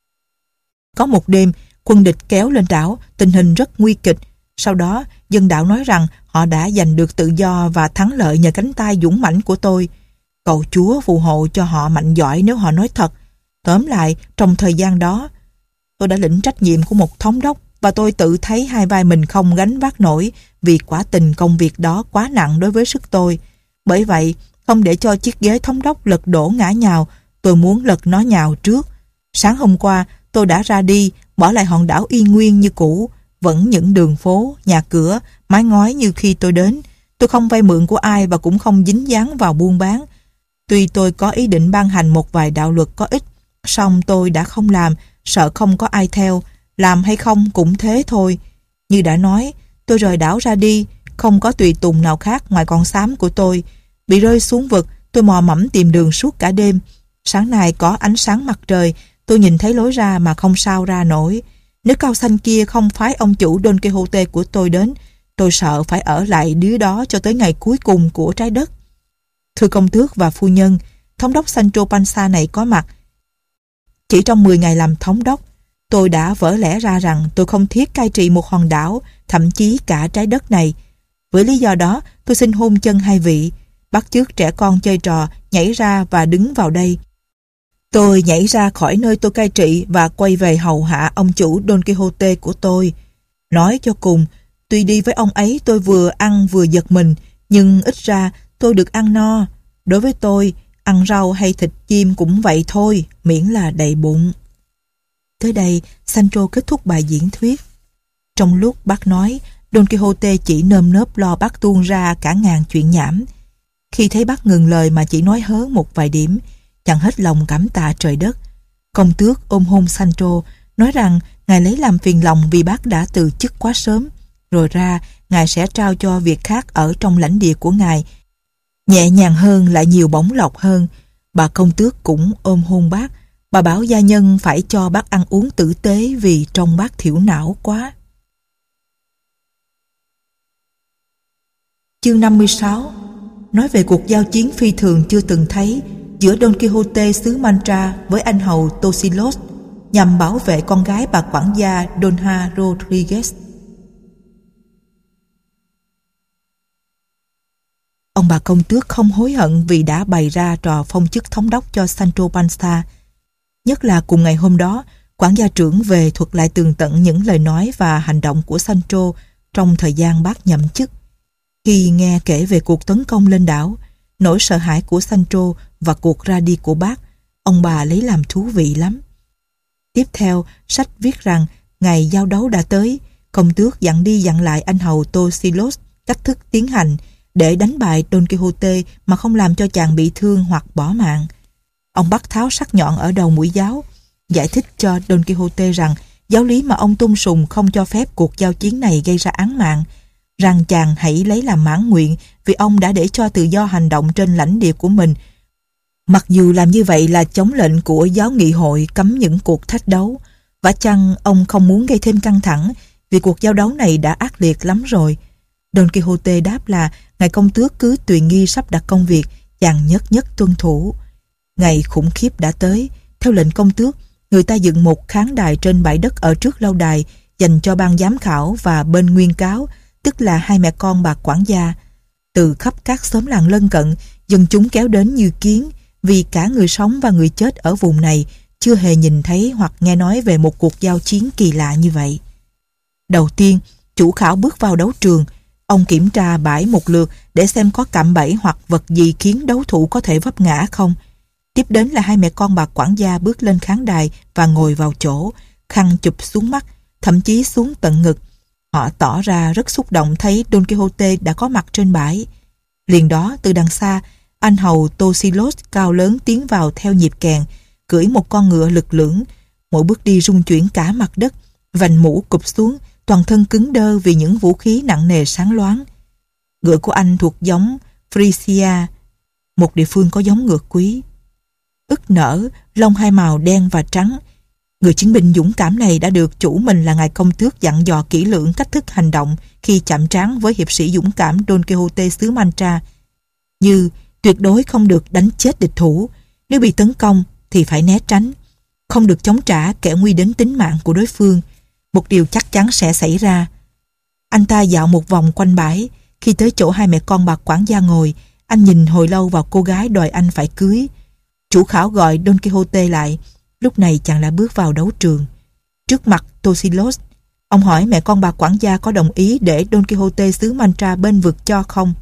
Speaker 1: Có một đêm, quân địch kéo lên đảo, tình hình rất nguy kịch. Sau đó, dân đảo nói rằng họ đã giành được tự do và thắng lợi nhờ cánh tay dũng mãnh của tôi. Cầu Chúa phù hộ cho họ mạnh giỏi nếu họ nói thật. Tóm lại, trong thời gian đó, tôi đã lĩnh trách nhiệm của một thống đốc và tôi tự thấy hai vai mình không gánh vác nổi vì quả tình công việc đó quá nặng đối với sức tôi. Bởi vậy, không để cho chiếc ghế thống đốc lật đổ ngã nhào, tôi muốn lật nó nhào trước. Sáng hôm qua, tôi đã ra đi, bỏ lại hòn đảo y nguyên như cũ, vẫn những đường phố, nhà cửa, mái ngói như khi tôi đến. Tôi không vay mượn của ai và cũng không dính dáng vào buôn bán. Tuy tôi có ý định ban hành một vài đạo luật có ích, song tôi đã không làm, sợ không có ai theo, làm hay không cũng thế thôi. Như đã nói, tôi rời đảo ra đi, không có tùy tùng nào khác ngoài con xám của tôi. Bị rơi xuống vực, tôi mò mẫm tìm đường suốt cả đêm. Sáng nay có ánh sáng mặt trời, tôi nhìn thấy lối ra mà không sao ra nổi. Nếu cao xanh kia không phái ông chủ Don Quixote của tôi đến, tôi sợ phải ở lại đứa đó cho tới ngày cuối cùng của trái đất. Thưa công tước và phu nhân, thống đốc Sancho Panza này có mặt. Chỉ trong mười ngày làm thống đốc, tôi đã vỡ lẽ ra rằng tôi không thiết cai trị một hòn đảo, thậm chí cả trái đất này. Với lý do đó, tôi xin hôn chân hai vị, bắt chước trẻ con chơi trò, nhảy ra và đứng vào đây. Tôi nhảy ra khỏi nơi tôi cai trị và quay về hầu hạ ông chủ Don Quixote của tôi. Nói cho cùng, tuy đi với ông ấy tôi vừa ăn vừa giật mình, nhưng ít ra tôi được ăn no. Đối với tôi, ăn rau hay thịt chim cũng vậy thôi, miễn là đầy bụng. Tới đây, Sancho kết thúc bài diễn thuyết. Trong lúc bác nói, Don Quixote chỉ nơm nớp lo bác tuôn ra cả ngàn chuyện nhảm. Khi thấy bác ngừng lời mà chỉ nói hớ một vài điểm, chẳng hết lòng cảm tạ trời đất. Công tước ôm hôn Sancho, nói rằng ngài lấy làm phiền lòng vì bác đã từ chức quá sớm, rồi ra ngài sẽ trao cho việc khác ở trong lãnh địa của ngài, nhẹ nhàng hơn lại nhiều bổng lộc hơn. Bà công tước cũng ôm hôn bác, Bà bảo gia nhân phải cho bác ăn uống tử tế vì trông bác thiểu não quá. Chương năm mươi sáu nói về cuộc giao chiến phi thường chưa từng thấy giữa Don Quixote xứ Mancha với anh hầu Tosilos nhằm bảo vệ con gái bà quản gia Dona Rodriguez. Ông bà công tước không hối hận vì đã bày ra trò phong chức thống đốc cho Sancho Panza. Nhất là cùng ngày hôm đó, quản gia trưởng về thuật lại tường tận những lời nói và hành động của Sancho trong thời gian bác nhậm chức. Khi nghe kể về cuộc tấn công lên đảo, nỗi sợ hãi của Sancho và cuộc ra đi của bác, ông bà lấy làm thú vị lắm. Tiếp theo, sách viết rằng ngày giao đấu đã tới, công tước dặn đi dặn lại anh hầu Tosilos cách thức tiến hành để đánh bại Don Quixote mà không làm cho chàng bị thương hoặc bỏ mạng. Ông bắt tháo sắc nhọn ở đầu mũi giáo, giải thích cho Don Quixote rằng giáo lý mà ông tôn sùng không cho phép cuộc giao chiến này gây ra án mạng, rằng chàng hãy lấy làm mãn nguyện vì ông đã để cho tự do hành động trên lãnh địa của mình, mặc dù làm như vậy là chống lệnh của giáo nghị hội cấm những cuộc thách đấu. Vả chăng ông không muốn gây thêm căng thẳng vì cuộc giao đấu này đã ác liệt lắm rồi. Don Quixote đáp là ngài công tước cứ tùy nghi sắp đặt công việc, chàng nhất nhất tuân thủ. Ngày khủng khiếp đã tới. Theo lệnh công tước, người ta dựng một khán đài trên bãi đất ở trước lâu đài dành cho ban giám khảo và bên nguyên cáo, tức là hai mẹ con bà quản gia. Từ khắp các xóm làng lân cận, dân chúng kéo đến như kiến, vì cả người sống và người chết ở vùng này chưa hề nhìn thấy hoặc nghe nói về một cuộc giao chiến kỳ lạ như vậy. Đầu tiên, chủ khảo bước vào đấu trường. Ông kiểm tra bãi một lượt để xem có cạm bẫy hoặc vật gì khiến đấu thủ có thể vấp ngã không. Tiếp đến là hai mẹ con bà quản gia bước lên khán đài và ngồi vào chỗ, khăn chụp xuống mắt, thậm chí xuống tận ngực. Họ tỏ ra rất xúc động thấy Don Quixote đã có mặt trên bãi. Liền đó, từ đằng xa, anh hầu Tosilos cao lớn tiến vào theo nhịp kèn, cưỡi một con ngựa lực lưỡng, mỗi bước đi rung chuyển cả mặt đất, vành mũ cụp xuống, toàn thân cứng đơ vì những vũ khí nặng nề sáng loáng. Ngựa của anh thuộc giống Frisia, một địa phương có giống ngựa quý. Ức nở, lông hai màu đen và trắng. Người chiến binh dũng cảm này đã được chủ mình là ngài công tước dặn dò kỹ lưỡng cách thức hành động khi chạm trán với hiệp sĩ dũng cảm Don Quixote xứ Mancha, như tuyệt đối không được đánh chết địch thủ, nếu bị tấn công thì phải né tránh, không được chống trả kẻ nguy đến tính mạng của đối phương. Một điều chắc chắn sẽ xảy ra. Anh ta dạo một vòng quanh bãi. Khi tới chỗ hai mẹ con bà quản gia ngồi, anh nhìn hồi lâu vào cô gái đòi anh phải cưới. Chủ khảo gọi Don Quixote lại. Lúc này chàng đã bước vào đấu trường. Trước mặt Tosilos, ông hỏi mẹ con bà quản gia có đồng ý để Don Quixote xứ Mancha bên vực cho không.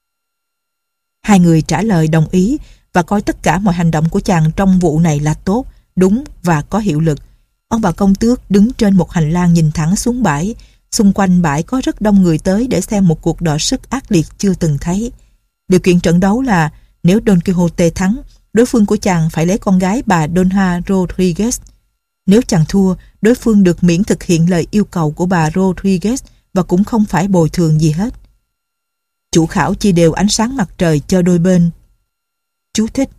Speaker 1: Hai người trả lời đồng ý và coi tất cả mọi hành động của chàng trong vụ này là tốt, đúng và có hiệu lực. Ông bà công tước đứng trên một hành lang nhìn thẳng xuống bãi. Xung quanh bãi có rất đông người tới để xem một cuộc đọ sức ác liệt chưa từng thấy. Điều kiện trận đấu là nếu Don Quixote thắng, đối phương của chàng phải lấy con gái bà Dona Rodriguez. Nếu chàng thua, đối phương được miễn thực hiện lời yêu cầu của bà Rodriguez và cũng không phải bồi thường gì hết. Chủ khảo chia đều ánh sáng mặt trời cho đôi bên. Chú thích: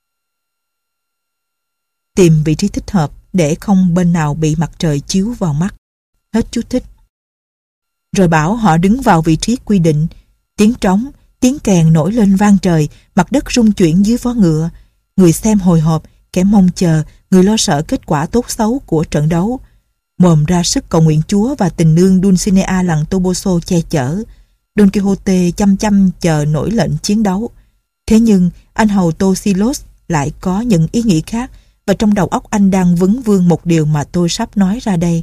Speaker 1: tìm vị trí thích hợp để không bên nào bị mặt trời chiếu vào mắt. Hết chú thích. Rồi bảo họ đứng vào vị trí quy định. Tiếng trống, tiếng kèn nổi lên vang trời, mặt đất rung chuyển dưới vó ngựa. Người xem hồi hộp, kẻ mong chờ, người lo sợ kết quả tốt xấu của trận đấu. Mồm ra sức cầu nguyện Chúa và tình nương Dulcinea làng Toboso che chở. Don Quixote chăm chăm chờ nổi lệnh chiến đấu. Thế nhưng anh hầu Tosilos lại có những ý nghĩ khác, và trong đầu óc anh đang vấn vương một điều mà tôi sắp nói ra đây.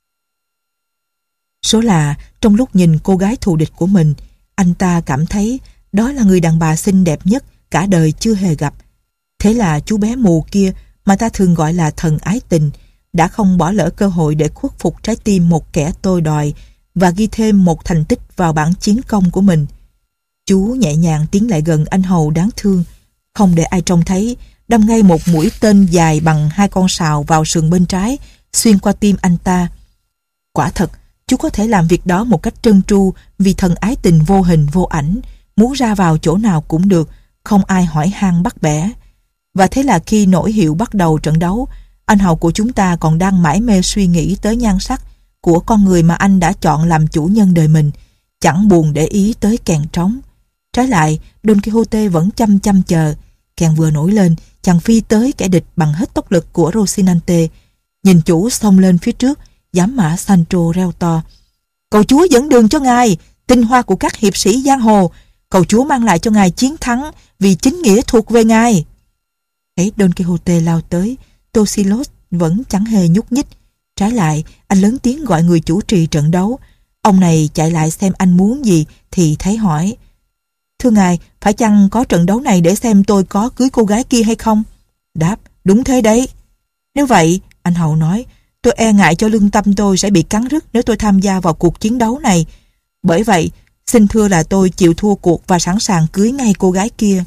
Speaker 1: Số là trong lúc nhìn cô gái thù địch của mình, anh ta cảm thấy đó là người đàn bà xinh đẹp nhất cả đời chưa hề gặp. Thế là chú bé mù kia mà ta thường gọi là thần ái tình đã không bỏ lỡ cơ hội để khuất phục trái tim một kẻ tôi đòi và ghi thêm một thành tích vào bảng chiến công của mình. Chú nhẹ nhàng tiến lại gần anh hầu đáng thương, không để ai trông thấy, đâm ngay một mũi tên dài bằng hai con sào vào sườn bên trái, xuyên qua tim anh ta. Quả thật, chú có thể làm việc đó một cách trơn tru vì thần ái tình vô hình vô ảnh, muốn ra vào chỗ nào cũng được, không ai hỏi han bắt bẻ. Và thế là khi nổi hiệu bắt đầu trận đấu, anh hầu của chúng ta còn đang mải mê suy nghĩ tới nhan sắc của con người mà anh đã chọn làm chủ nhân đời mình, chẳng buồn để ý tới kèn trống. Trái lại, Don Quixote vẫn chăm chăm chờ. Kèn vừa nổi lên, chàng phi tới kẻ địch bằng hết tốc lực của Rocinante. Nhìn chủ xông lên phía trước, giám mã Sancho reo to: "Cầu chúa dẫn đường cho ngài, tinh hoa của các hiệp sĩ giang hồ. Cầu chúa mang lại cho ngài chiến thắng vì chính nghĩa thuộc về ngài." Thấy Don Quixote lao tới, Tosilos vẫn chẳng hề nhúc nhích. Trái lại, anh lớn tiếng gọi người chủ trì trận đấu. Ông này chạy lại xem anh muốn gì thì thấy hỏi: "Thưa ngài, phải chăng có trận đấu này để xem tôi có cưới cô gái kia hay không?" Đáp: "Đúng thế đấy." "Nếu vậy," anh hầu nói, "tôi e ngại cho lương tâm tôi sẽ bị cắn rứt nếu tôi tham gia vào cuộc chiến đấu này. Bởi vậy, xin thưa là tôi chịu thua cuộc và sẵn sàng cưới ngay cô gái kia."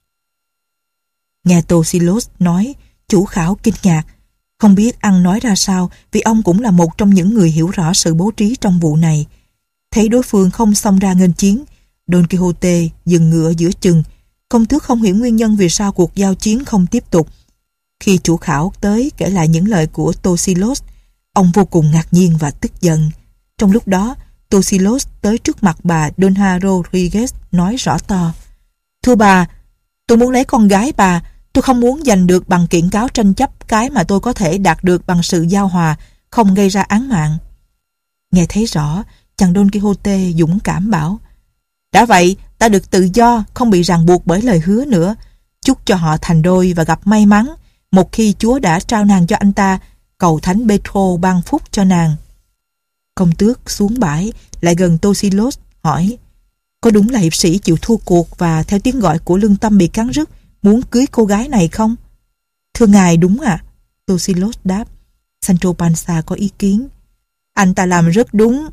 Speaker 1: Nghe Tosilos nói, chủ khảo kinh ngạc, không biết ăn nói ra sao vì ông cũng là một trong những người hiểu rõ sự bố trí trong vụ này. Thấy đối phương không xông ra nghênh chiến, Don Quixote dừng ngựa giữa chừng. Công tước không hiểu nguyên nhân vì sao cuộc giao chiến không tiếp tục. Khi chủ khảo tới kể lại những lời của Tosilos, ông vô cùng ngạc nhiên và tức giận. Trong lúc đó, Tosilos tới trước mặt bà Donha Rodriguez nói rõ to: "Thưa bà, tôi muốn lấy con gái bà. Tôi không muốn giành được bằng kiện cáo tranh chấp cái mà tôi có thể đạt được bằng sự giao hòa, không gây ra án mạng." Nghe thấy rõ, chàng Don Quixote dũng cảm bảo: "Đã vậy, ta được tự do, không bị ràng buộc bởi lời hứa nữa. Chúc cho họ thành đôi và gặp may mắn. Một khi Chúa đã trao nàng cho anh ta, cầu Thánh Petro ban phúc cho nàng." Công tước xuống bãi, lại gần Tosilos hỏi: "Có đúng là hiệp sĩ chịu thua cuộc và theo tiếng gọi của lương tâm bị cắn rứt, muốn cưới cô gái này không?" "Thưa ngài, đúng ạ." Tosilos đáp. Sancho Panza có ý kiến: "Anh ta làm rất đúng.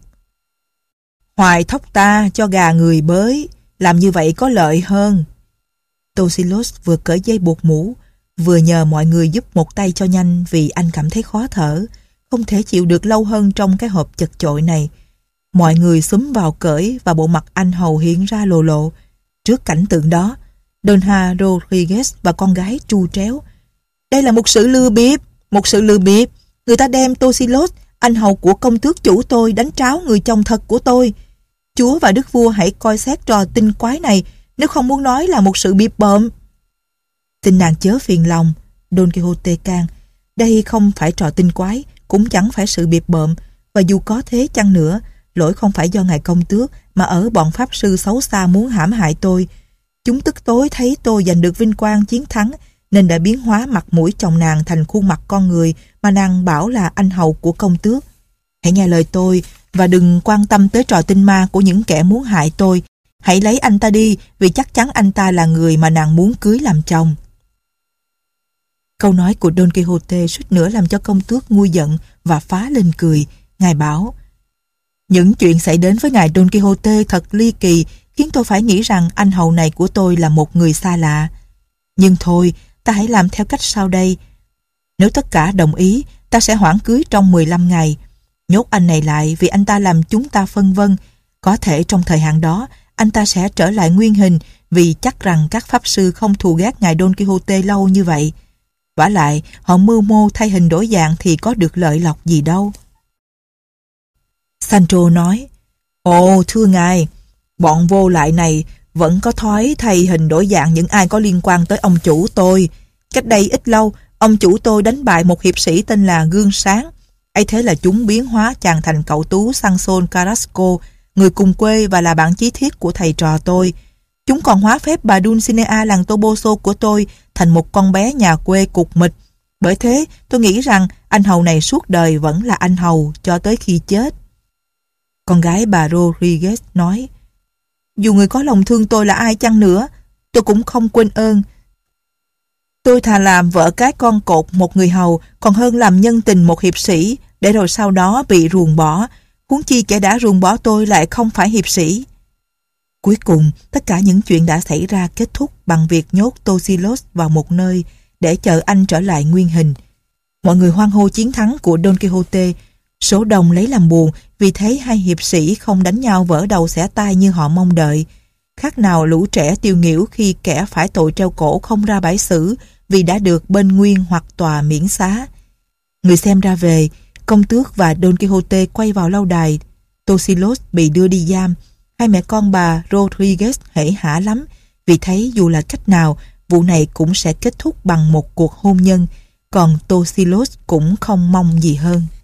Speaker 1: Hoài thóc ta cho gà người bới, làm như vậy có lợi hơn." Tosilos vừa cởi dây buộc mũ, vừa nhờ mọi người giúp một tay cho nhanh vì anh cảm thấy khó thở, không thể chịu được lâu hơn trong cái hộp chật chội này. Mọi người xúm vào cởi và bộ mặt anh hầu hiện ra lồ lộ. Trước cảnh tượng đó, Donha Rodriguez và con gái tru tréo: "Đây là một sự lừa bịp, một sự lừa bịp. Người ta đem Tosilos, anh hầu của công tước chủ tôi, đánh tráo người chồng thật của tôi. Chúa và đức vua hãy coi xét trò tinh quái này, nếu không muốn nói là một sự bịp bợm." "Xin nàng chớ phiền lòng," Don Quixote can. "Đây không phải trò tinh quái, cũng chẳng phải sự bịp bợm, và dù có thế chăng nữa, lỗi không phải do ngài công tước mà ở bọn pháp sư xấu xa muốn hãm hại tôi. Chúng tức tối thấy tôi giành được vinh quang chiến thắng nên đã biến hóa mặt mũi chồng nàng thành khuôn mặt con người mà nàng bảo là anh hầu của công tước. Hãy nghe lời tôi và đừng quan tâm tới trò tinh ma của những kẻ muốn hại tôi. Hãy lấy anh ta đi vì chắc chắn anh ta là người mà nàng muốn cưới làm chồng." Câu nói của Don Quixote suýt nữa làm cho công tước nguôi giận và phá lên cười. Ngài bảo: "Những chuyện xảy đến với ngài Don Quixote thật ly kỳ, khiến tôi phải nghĩ rằng anh hầu này của tôi là một người xa lạ. Nhưng thôi, ta hãy làm theo cách sau đây. Nếu tất cả đồng ý, ta sẽ hoãn cưới trong mười lăm ngày. Nhốt anh này lại vì anh ta làm chúng ta phân vân. Có thể trong thời hạn đó, anh ta sẽ trở lại nguyên hình vì chắc rằng các pháp sư không thù ghét ngài Don Quixote lâu như vậy. Vả lại, họ mưu mô thay hình đổi dạng thì có được lợi lộc gì đâu." Sancho nói: "Ồ, thưa ngài, bọn vô lại này vẫn có thói thay hình đổi dạng những ai có liên quan tới ông chủ tôi. Cách đây ít lâu, ông chủ tôi đánh bại một hiệp sĩ tên là Gương Sáng. Ấy thế là chúng biến hóa chàng thành cậu tú Sansón Carrasco, người cùng quê và là bạn chí thiết của thầy trò tôi. Chúng còn hóa phép bà Dulcinea làng Toboso của tôi thành một con bé nhà quê cục mịch. Bởi thế, tôi nghĩ rằng anh hầu này suốt đời vẫn là anh hầu cho tới khi chết." Con gái bà Rodriguez nói: "Dù người có lòng thương tôi là ai chăng nữa, tôi cũng không quên ơn. Tôi thà làm vợ cái con cột một người hầu còn hơn làm nhân tình một hiệp sĩ để rồi sau đó bị ruồng bỏ. Huống chi kẻ đã ruồng bỏ tôi lại không phải hiệp sĩ." Cuối cùng, tất cả những chuyện đã xảy ra kết thúc bằng việc nhốt Tosilos vào một nơi để chờ anh trở lại nguyên hình. Mọi người hoan hô chiến thắng của Don Quixote. Số đông lấy làm buồn vì thấy hai hiệp sĩ không đánh nhau vỡ đầu xẻ tai như họ mong đợi. Khác nào lũ trẻ tiêu nghỉu khi kẻ phải tội treo cổ không ra bãi xử vì đã được bên nguyên hoặc tòa miễn xá. Người xem ra về, công tước và Don Quixote quay vào lâu đài. Tosilos bị đưa đi giam. Hai mẹ con bà Rodriguez hể hả lắm vì thấy dù là cách nào, vụ này cũng sẽ kết thúc bằng một cuộc hôn nhân, còn Tosilos cũng không mong gì hơn.